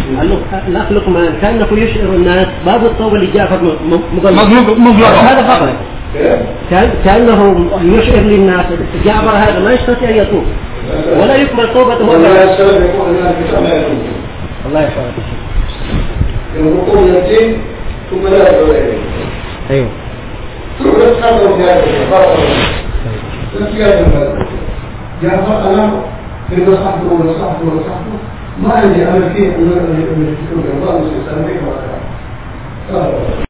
الأخ لقمان كأنه يشعر الناس باب التوبة لجعفر مغلق هذا فقط كأنه يشعر للناس جعفر هذا ما يستطيع أن يتوب ولا يقبل توبته ولا السبب يقول أن الكتاب لا يتوب. الله يحفظك. يقول يتيم ثم لا يدعو إليه. أيوه. ثم تخبروا في هذا الشيء. جعفر أنا في نصحته ما عندي أمل فيه أن يكون الله سيسلمك وكذا.